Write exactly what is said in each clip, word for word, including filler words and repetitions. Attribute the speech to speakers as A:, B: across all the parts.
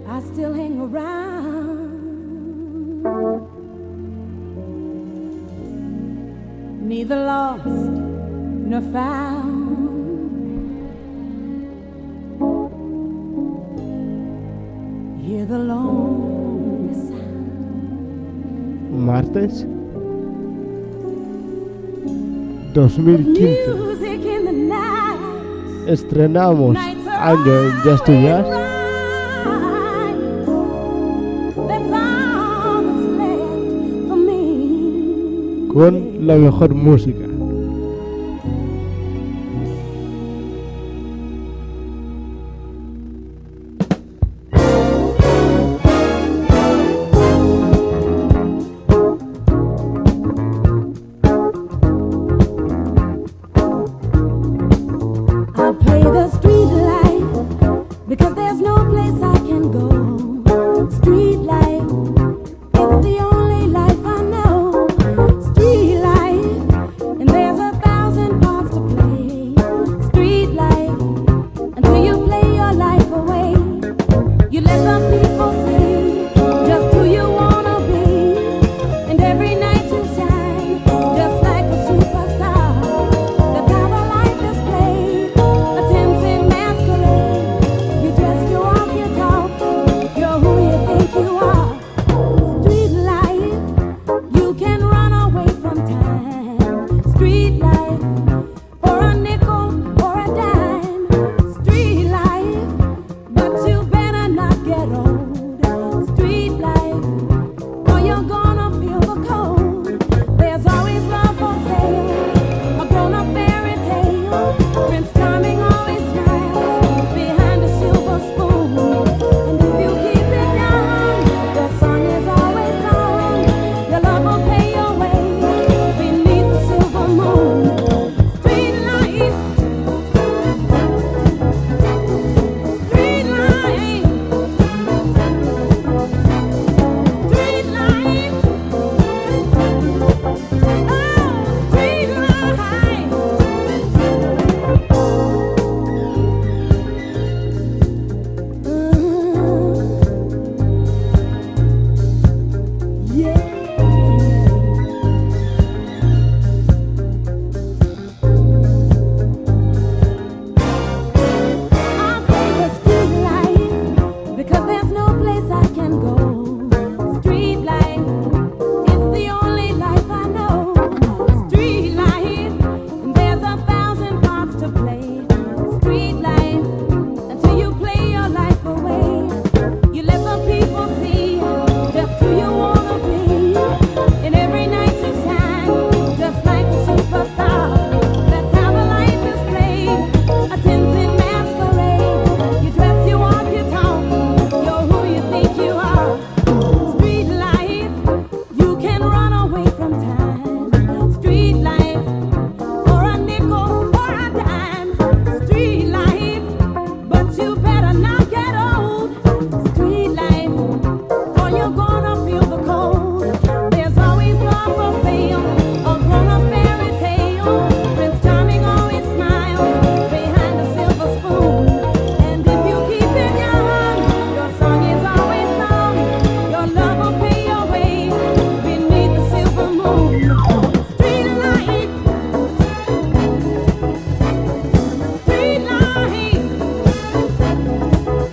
A: I still hang around. Neither lost nor found. Hear the lonely sound.
B: Martes dos mil quince.
A: Music in the night.
B: Estrenamos
A: Nights are
B: año en Just to
A: always
B: Jazz.
A: right. That's all that's left for me.
B: Con la mejor música.
A: I'll play the street life because there's no place I can go. Street life, it's the only life I know. Street life, and there's a thousand parts to play. Street life, until you play your life away. You let the people see just who you wanna be, and every night you shine just like a superstar. That's how the life is played. Attempts in masquerade. You dress, you walk, you talk. You're who you think you are. Street life, you can run away from time. Street life, for a nickel or a dime. Street life, but you better not get old. Street life, or you're gonna feel the cold. There's always love for sale, a grown-up fairy tale. Prince Charming always smiles behind a silver spoon. And if you keep it young, your song is always sung. Your love will pay your way beneath the silver moon. Street life, street life, street life, oh, street life. I'll play the street life because there's no place I can go. Street life, it's the only life I know. Street life, and there's a thousand parts to play. Street life, until you play your life away. You let the people see just who you wanna be, and every night you shine just like a superstar. That's how the life is played. Attempts in masquerade. You dress, you walk, you talk. You're who you think you are. Street life, you can run away from time. Street life, for a nickel or a dime. Street life, but you better not get old. Street life, or you're gonna feel the cold. There's always love for sale, a grown-up fairy tale. Prince Charming always smiles behind a silver spoon. And if you keep it young, your song is always sung. Your love will pay your way beneath the silver moon. Street life, street life,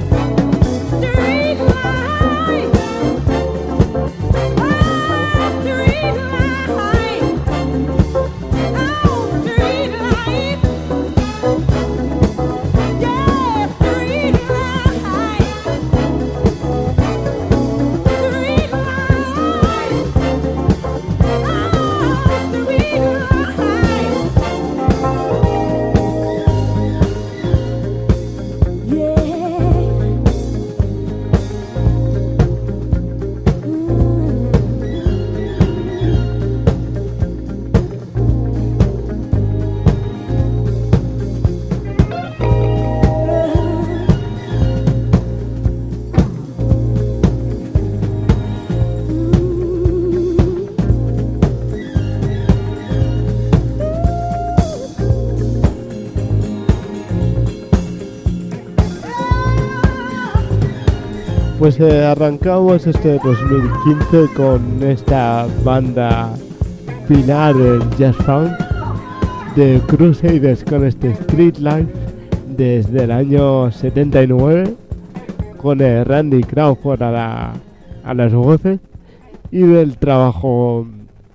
B: pues eh, arrancamos este dos mil quince con esta banda pilar del jazz funk de Crusaders con este Street Life desde el año setenta y nueve con el Randy Crawford a, la, a las voces y del trabajo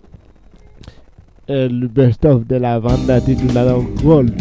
B: el best of de la banda titulado Gold.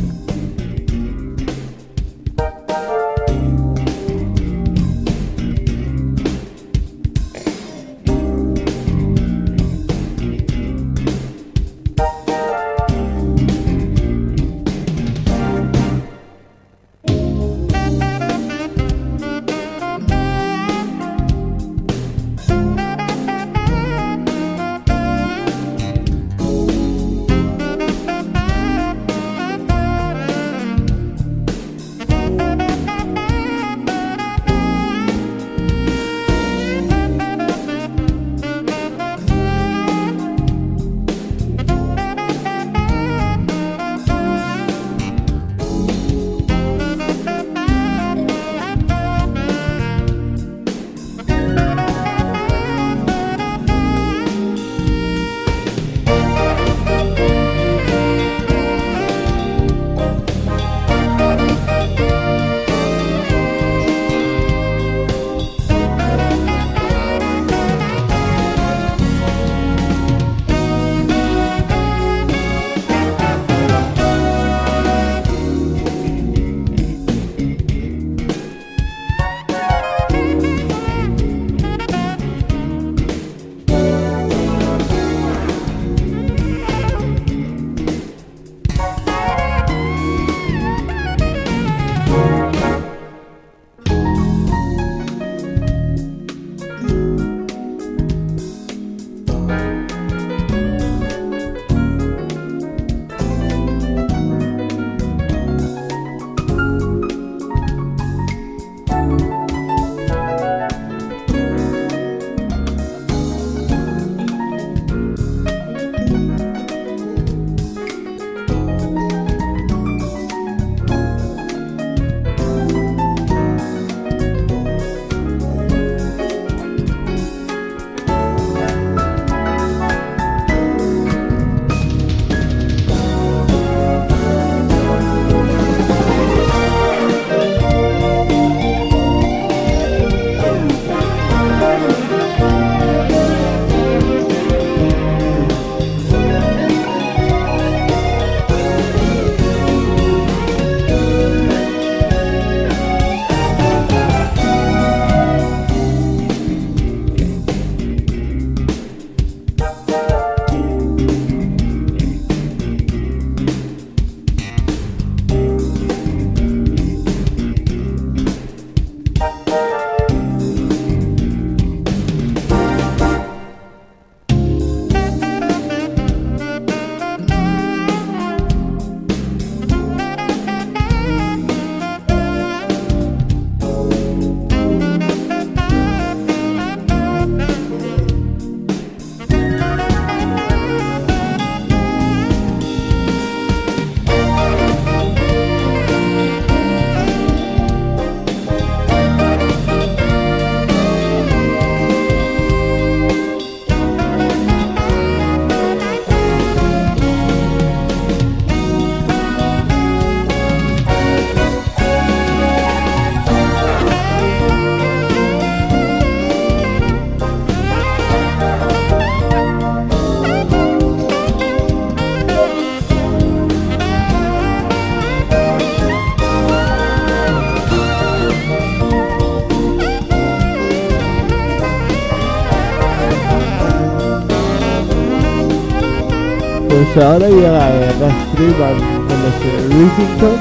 B: Pues ahora llega Russ Freeman con este Rivington,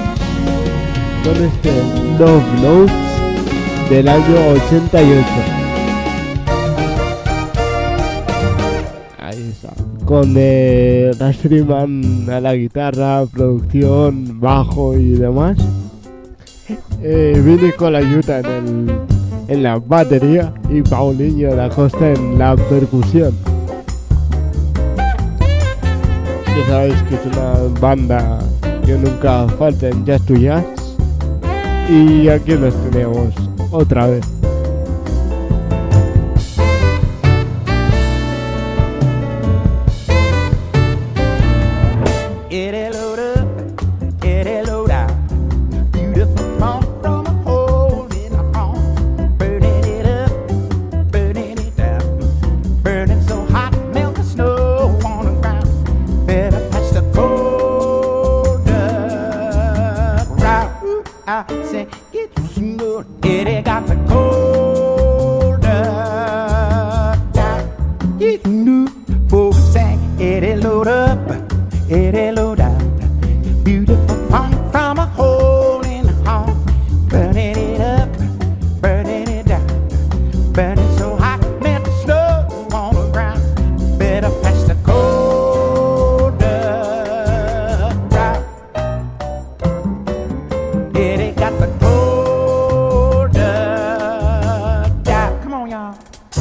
B: con este Love Notes del año ochenta y ocho. Ahí está. Con eh, Russ Freeman a la guitarra, producción, bajo y demás. Eh, Billy Colaiuta en, el, en la batería y Paulinho da Costa en la percusión. Ya sabéis que es una banda que nunca falta en Jazz to Jazz y aquí los tenemos otra vez.
C: load, it got the colder. You knew, folks sang, it load up, it load out. Beautiful funk from a hole in the heart, burning it up, burning it down, burning so hot, melt the snow on the ground. Better pass the colder route. Yeah, they got the colder route. Come on, y'all.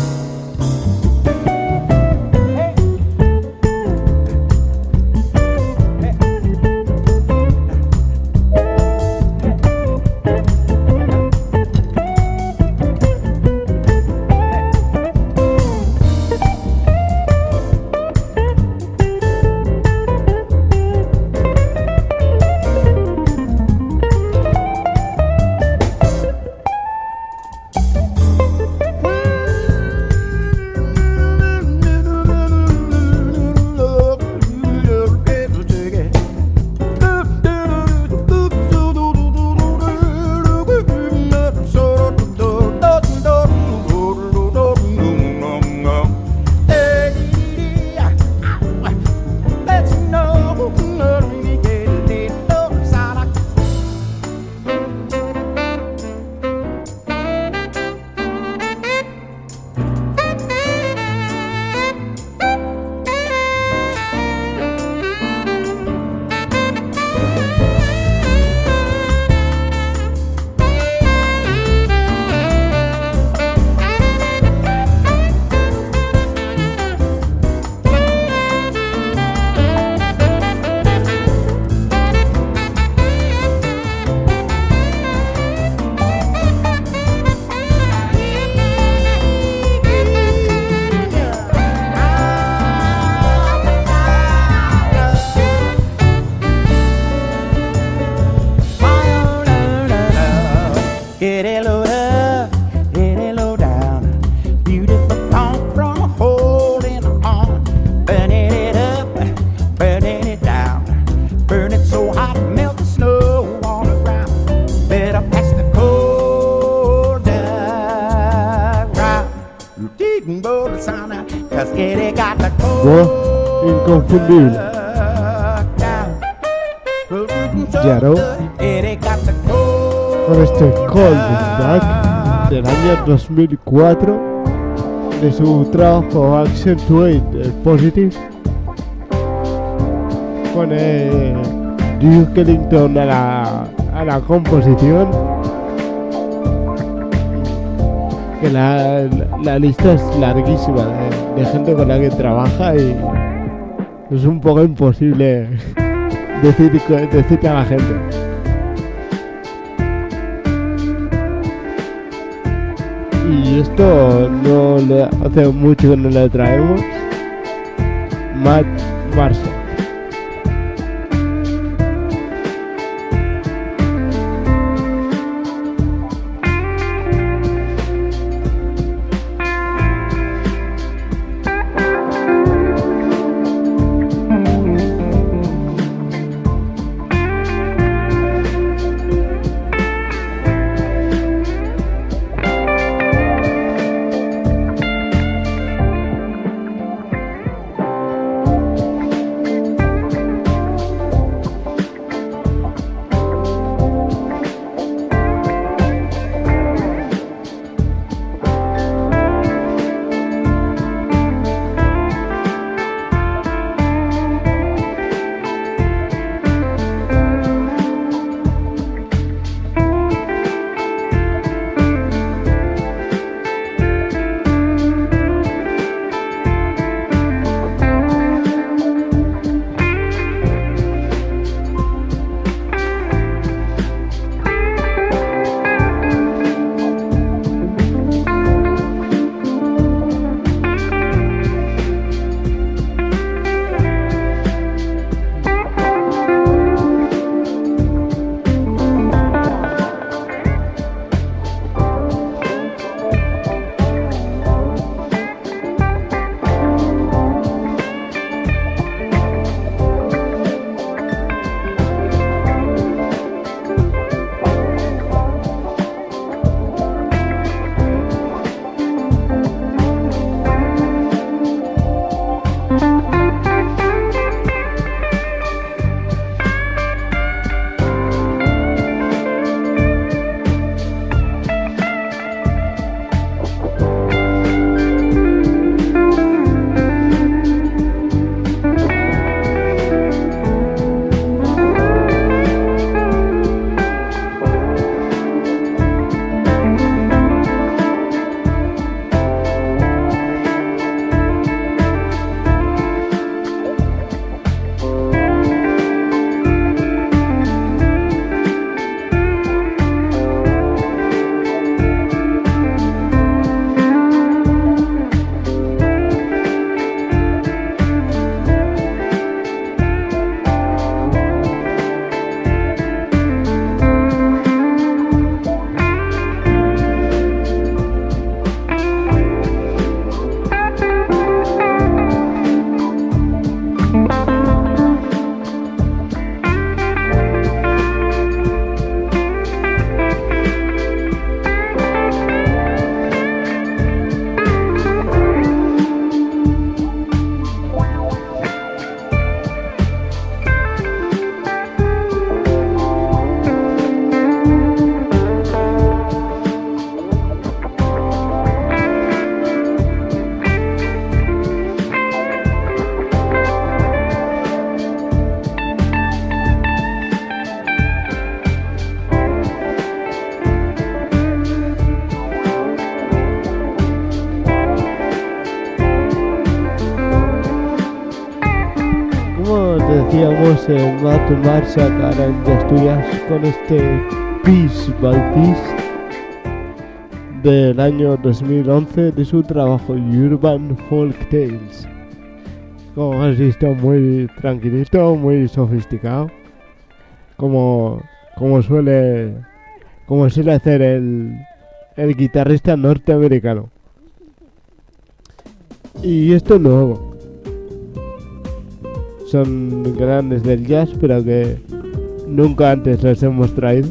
C: Get it load up, get it low down. Beautiful funk from a hole in the heart. Burning it up, burning it down. Burn it so hot, melt the snow on the ground. Better pass the colder route. You didn't blow the sound out, cause it got the
B: Voz inconfundible. Yaro.
C: It got the
B: Con este Cold Stack del año dos mil cuatro de su trabajo Accentuate Positive, con el Duke Ellington a la, a la composición. Que la, la, la lista es larguísima de, de gente con la que trabaja y es un poco imposible decir, decir a la gente. Y esto no le hace mucho que no le traemos. Matt Marshall. conocíamos el Matt Marsh acá en Asturias con este Piece by Piece del año dos mil once de su trabajo Urban Folk Tales. Como has visto, muy tranquilito, muy sofisticado, como, como suele como suele hacer el, el guitarrista norteamericano. Y esto es nuevo. Son grandes del jazz, pero que nunca antes los hemos traído.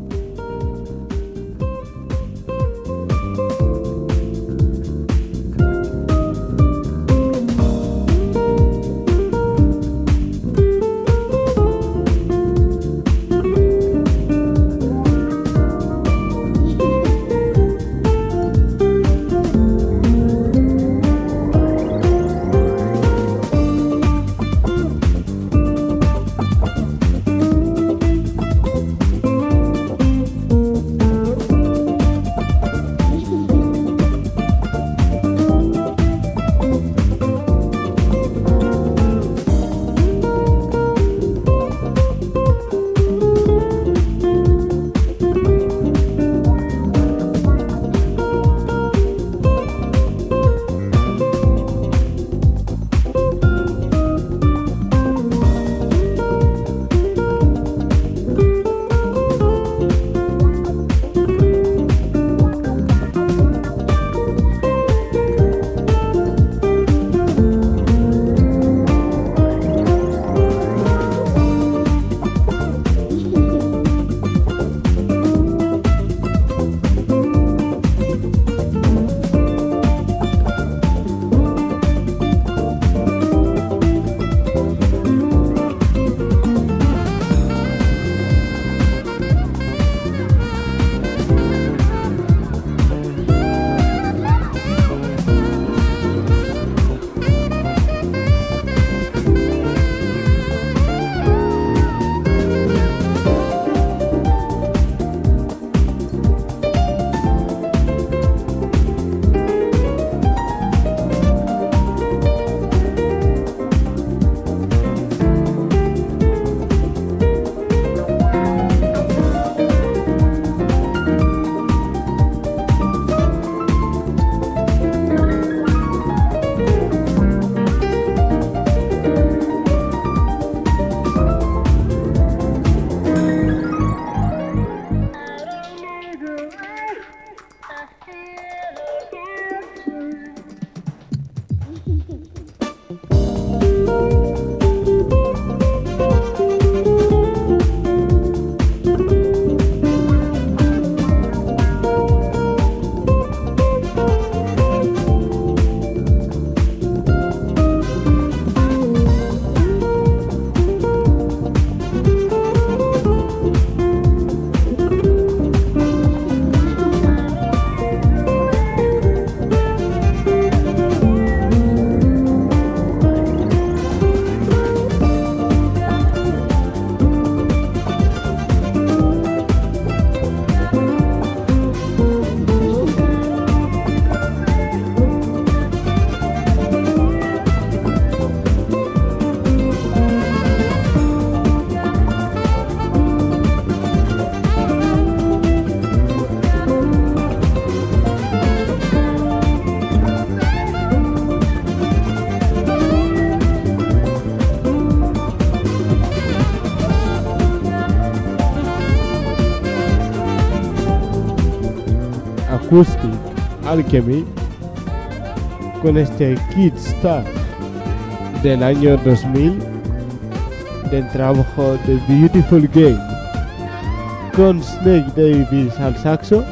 B: Acoustic Alchemy con este Kid Stuff del año dos mil del trabajo The Beautiful Game, con Snake Davis al saxo,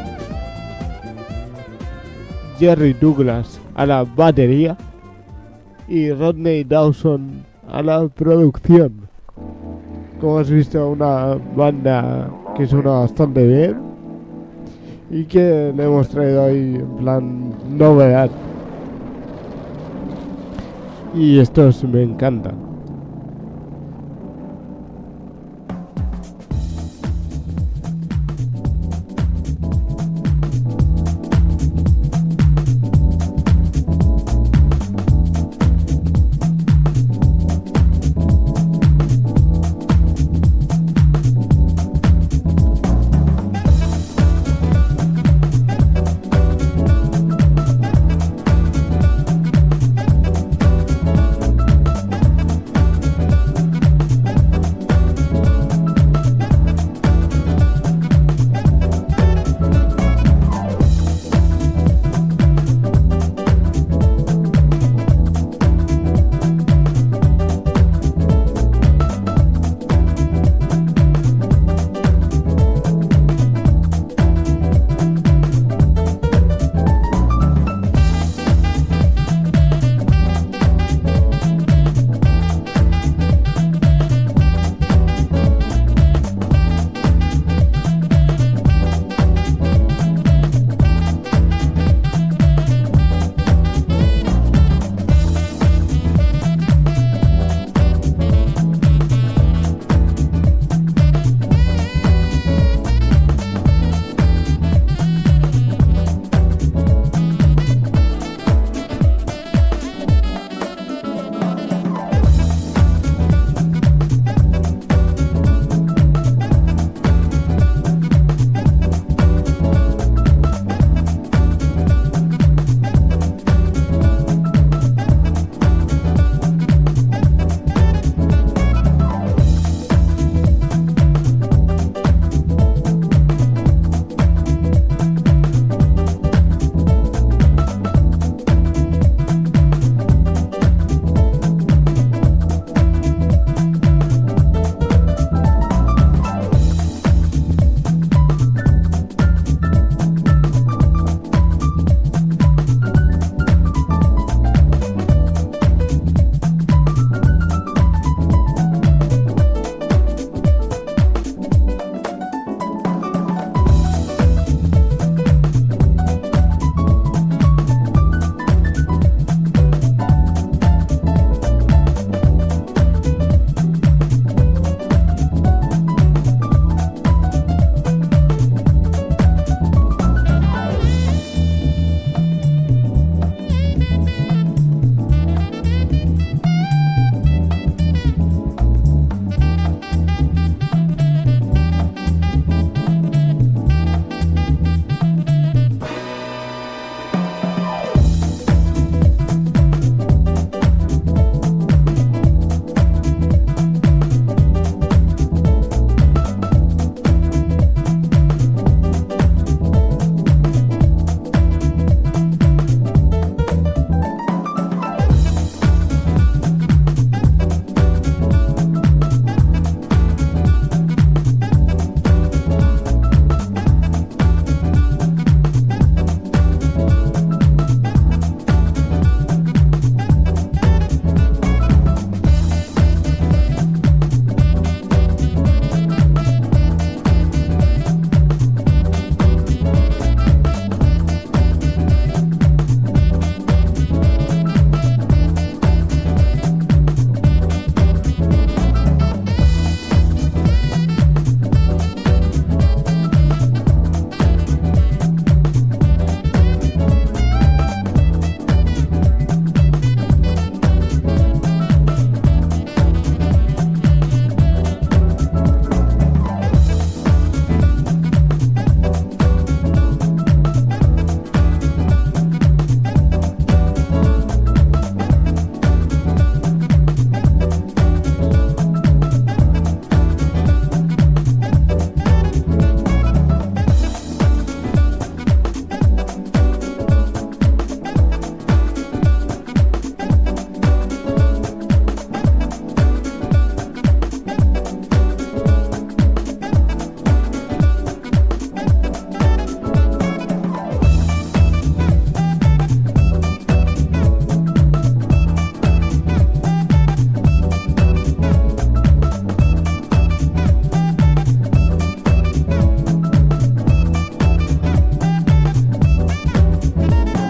B: Jerry Douglas a la batería y Rodney Dawson a la producción. Como has visto, una banda que suena bastante bien y que le hemos traído hoy en plan novedad. Y estos me encantan.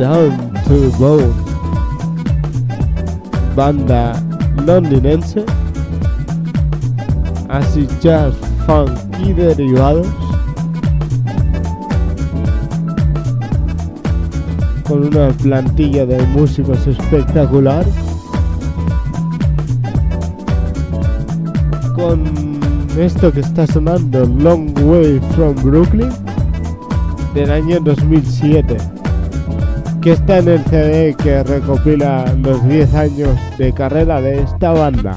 B: Down to the Bone, banda londinense, así jazz, funk y derivados, con una plantilla de músicos espectacular, con esto que está sonando, Long Way from Brooklyn, del año dos mil siete, que está en el C D que recopila los diez años de carrera de esta banda.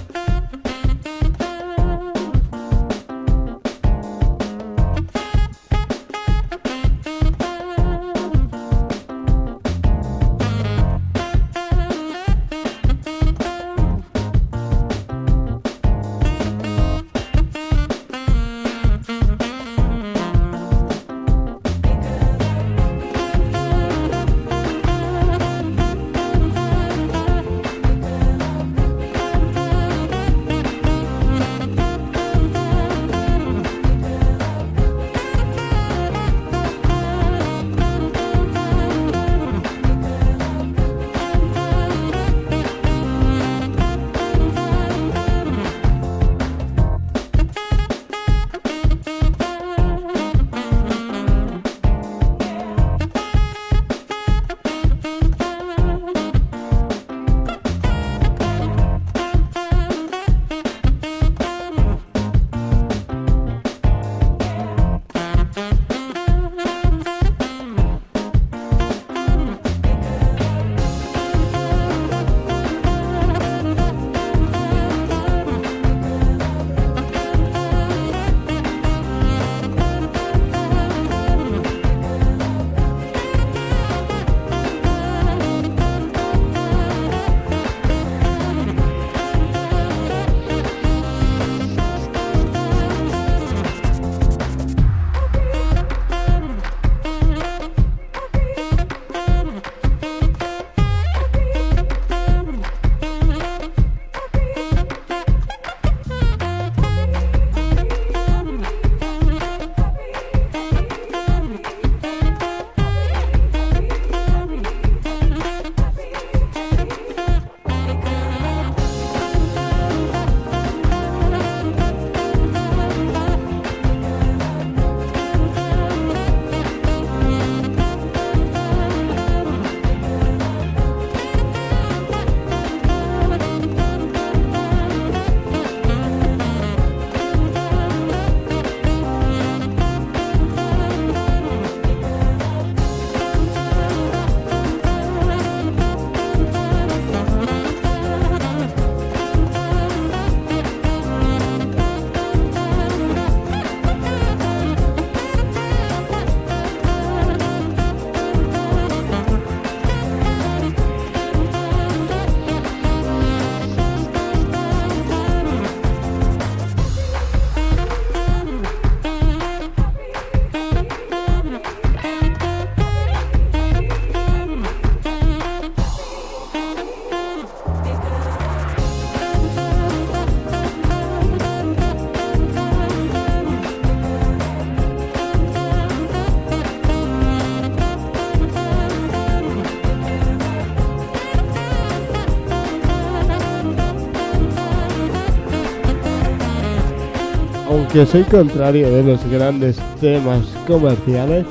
B: Aunque soy contrario de los grandes temas comerciales,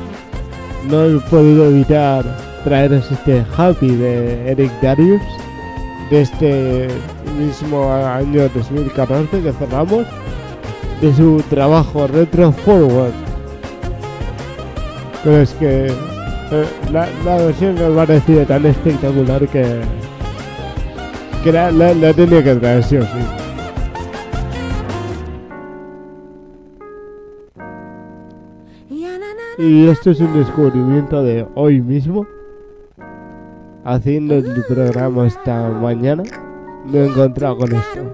B: no he podido evitar traeros este Happy de Eric Darius, de este mismo año dos mil catorce que cerramos, de su trabajo Retro Forward. Pero es que eh, la, la versión me ha parecido tan espectacular que, que la, la, la tenía que traer sí o sí. Y esto es un descubrimiento de hoy mismo. Haciendo el programa esta mañana me he encontrado con esto.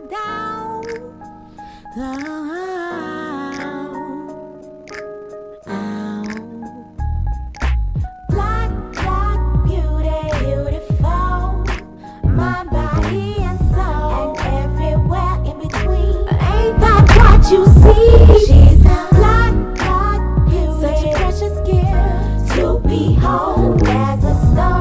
A: You see, she's a black, black beauty, such a precious gift to behold as a star.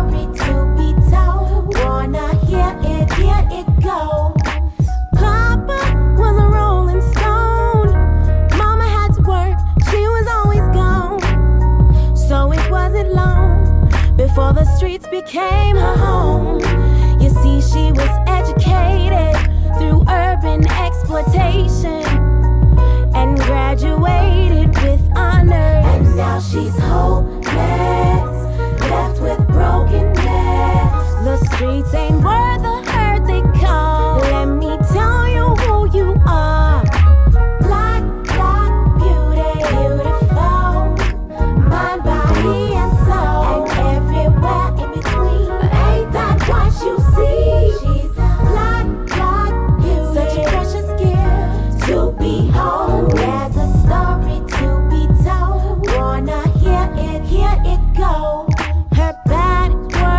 A: wasn't long before the streets became her home. You see, she was educated through urban exploitation and graduated with honors. And now she's hopeless, left with brokenness. The streets ain't worth the hurt they call. Let me tell you who you are. Black, black beauty, beautiful, mind, body, and soul, and everywhere in between. Ain't that what you see? She's a black, black beauty, such a precious gift to behold. There's a story to be told. Wanna hear it, hear it go. Her bad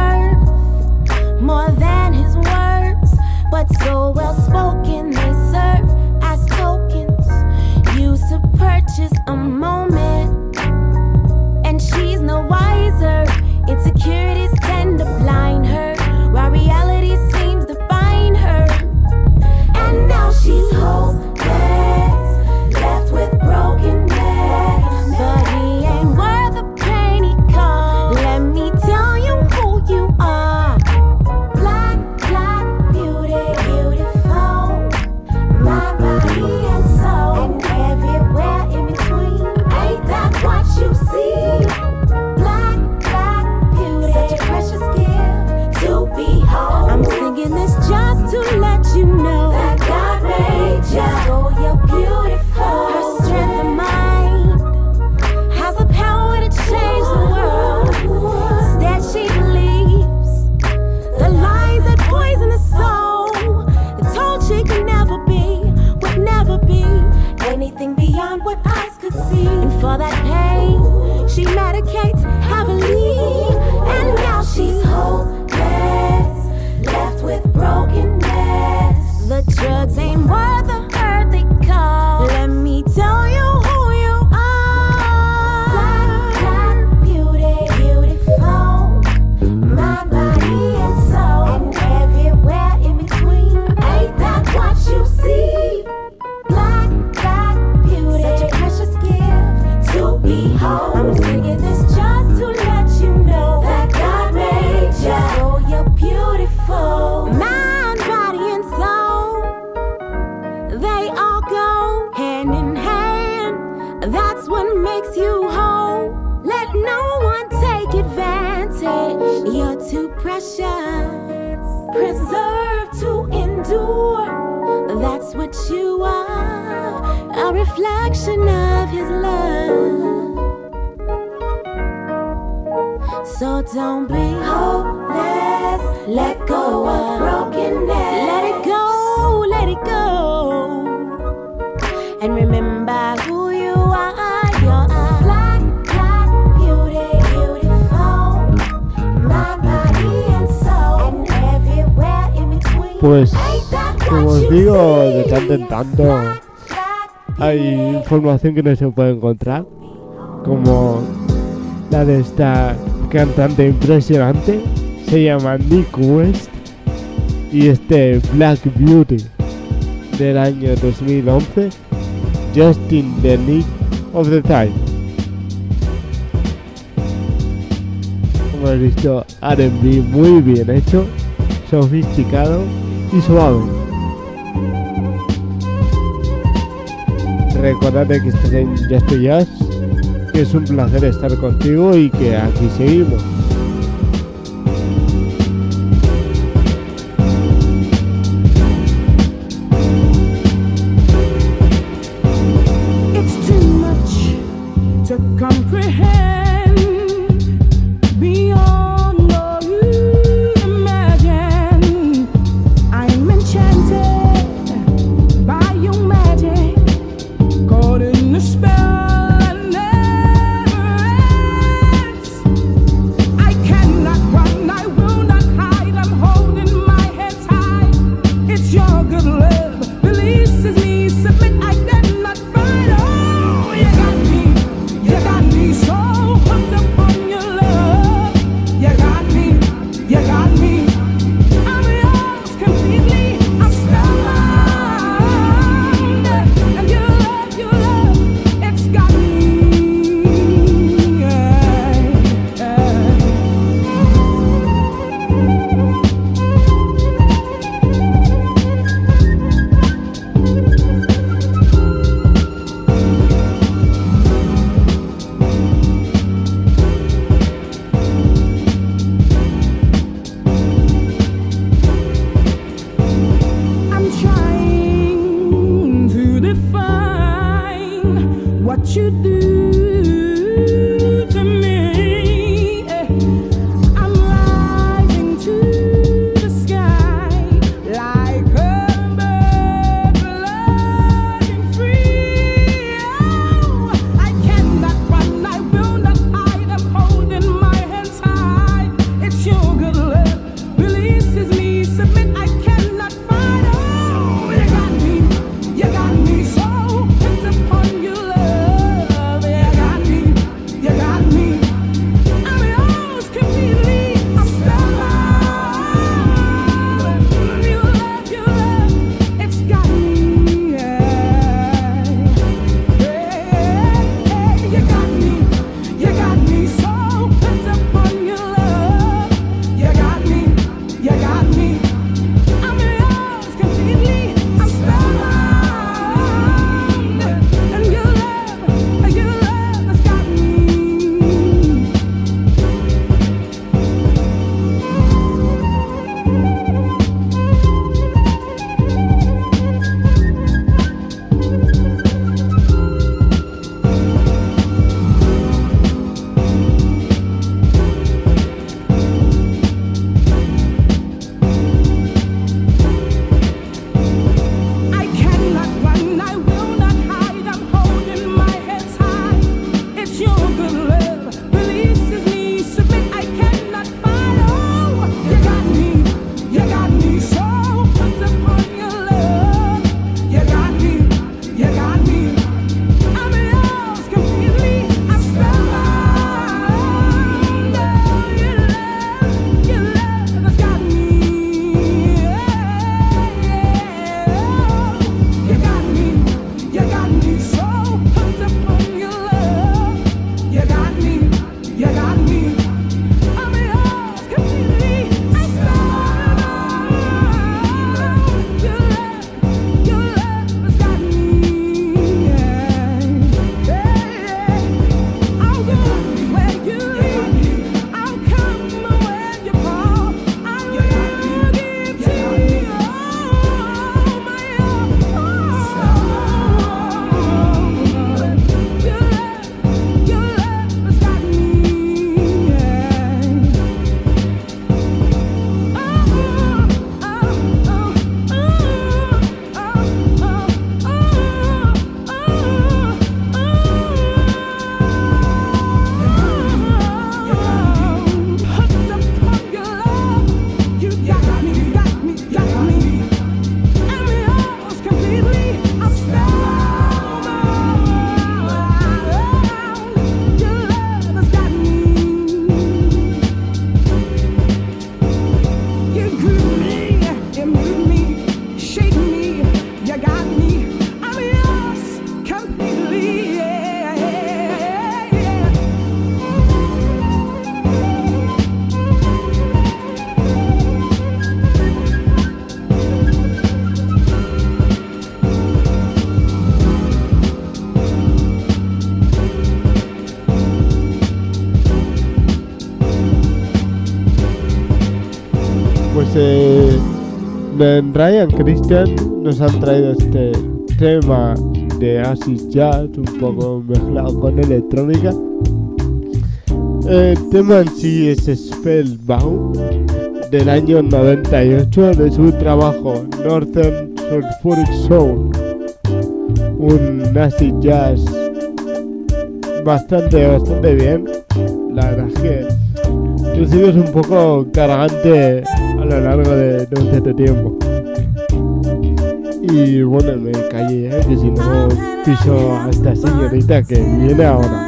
A: worth more than his words, but so well spoken they serve as tokens used to purchase a moment. And she's no wiser. Insecurities tend to blind her, while reality seems to find her. And now she's hopeless, left with brokenness. But he ain't worth the pain he caused. Let me tell you who you are. Black, black beauty, beautiful, mind, body, and soul, and everywhere in between. Ain't that what you see? Black, black beauty, such a precious gift to behold. I'm singing this just to let you know that God made you, so you're beautiful. Her strength of mind has the power to change the world. Instead she believes the lies that poison the soul. The told she could never be, would never be anything beyond what eyes could see. And for that pain, she medicates heavily. And now she's hopeless, left with brokenness. The drugs ain't worth the hurt they cause. Let me tell you who you are. Black, black beauty, beautiful, mind, body, and soul, and everywhere in between. Ain't that what you see? Black, black beauty, such a precious gift to behold. I'm singing this just to let you know that God made you, so you're beautiful. Mind, body, and soul, they all go hand in hand. That's what makes you whole. Let no one take advantage. You're too precious, preserved to endure. That's what you are, a reflection of his love. So don't be hopeless, let go of brokenness. Let it go, let it go. And remember who you are. You're a black, black beauty, beautiful, mind, body, and soul, and everywhere in between.
B: Pues, como os digo, de tanto en tanto hay información que no se puede encontrar, como la de esta cantante impresionante. Se llama Nick West, y este Black Beauty del año dos mil once, Just in the Nick of the Time. Como he visto, R and B muy bien hecho, sofisticado y suave. Recordad que estás en Just to Jazz, que es un placer estar contigo y que aquí seguimos.
D: It's too much to comprehend, beyond all you imagine. I'm enchanted by your magic, caught in a spell.
B: pues eh, Ryan Christian nos han traído este tema de acid jazz un poco mezclado con electrónica. El tema en sí es Spellbound del año noventa y ocho de su trabajo Northern Sulphuric Soul, un acid jazz bastante bastante bien. La verdad es que el sitio es un poco cargante a lo largo de, de un cierto tiempo. Y bueno, me callé, ¿eh? Que si no piso a esta señorita que viene ahora.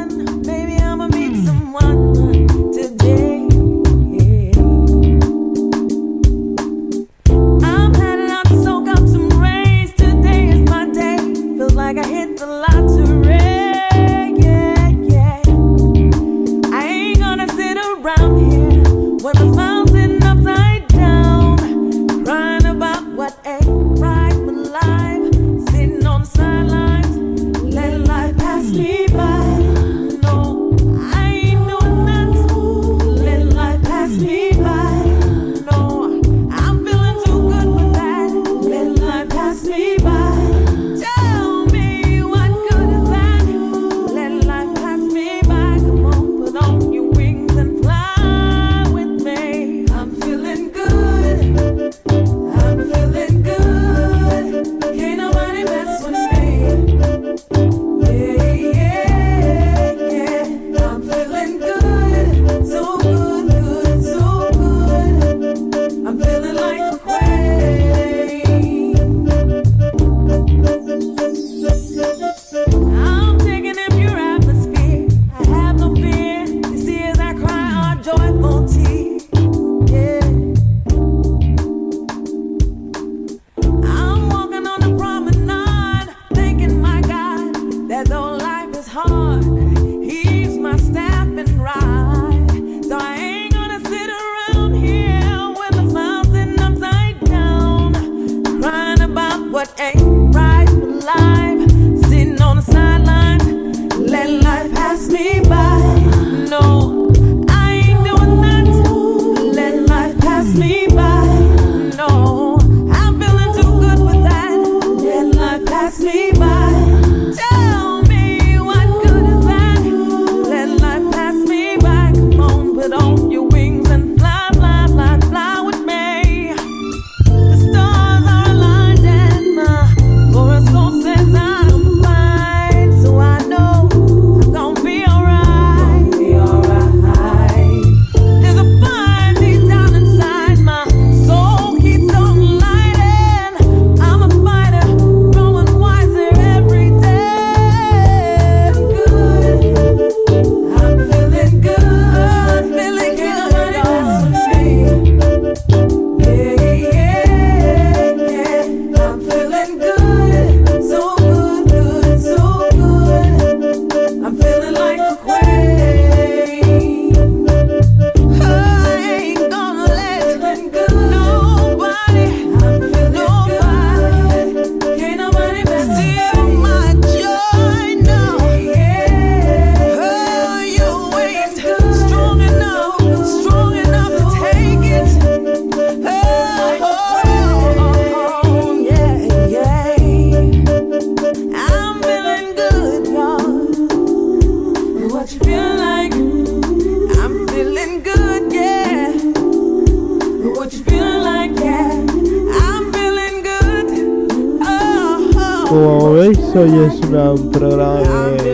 B: Como veis, hoy es una, un programa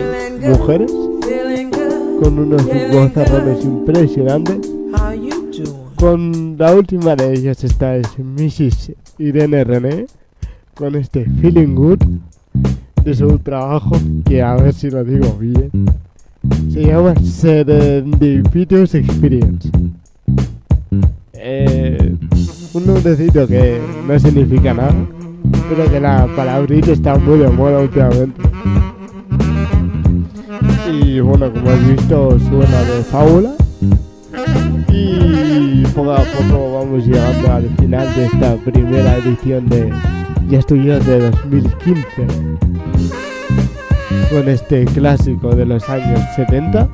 B: de mujeres con unos vozarrones impresionantes. Con la última de ellas esta es missus Irene René con este Feeling Good de su trabajo, que a ver si lo digo bien, se llama Serendipitous Experience. Eh, un nombrecito que no significa nada, pero que la palabrita está muy de moda últimamente. Y bueno, como has visto, suena de fábula. Y poco a poco vamos llegando al final de esta primera edición de Ya Estoy Yo de dos mil quince, con este clásico de los años setenta.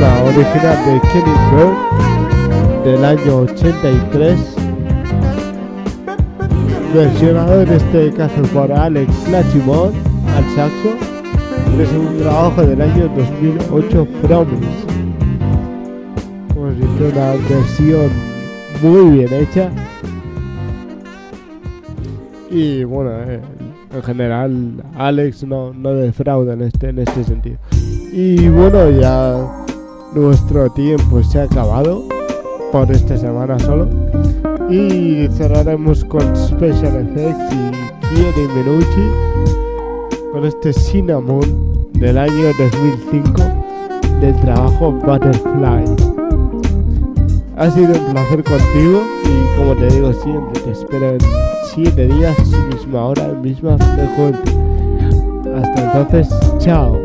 B: tema original de Kenny Bird del año ochenta y tres, versionado en este caso por Alex Lachimon al saxo, de su trabajo del año dos mil ocho, Promise. Como os dice, una versión muy bien hecha. Y bueno, eh, en general Alex no, no defrauda en este, en este sentido. Y bueno, ya nuestro tiempo se ha acabado por esta semana solo. Y cerraremos con Special Effects y Kieri Minucci con este Cinnamon del año dos mil cinco del trabajo Butterfly. Ha sido un placer contigo y como te digo siempre, te espero en siete días, misma hora, misma frecuencia. Hasta entonces, chao.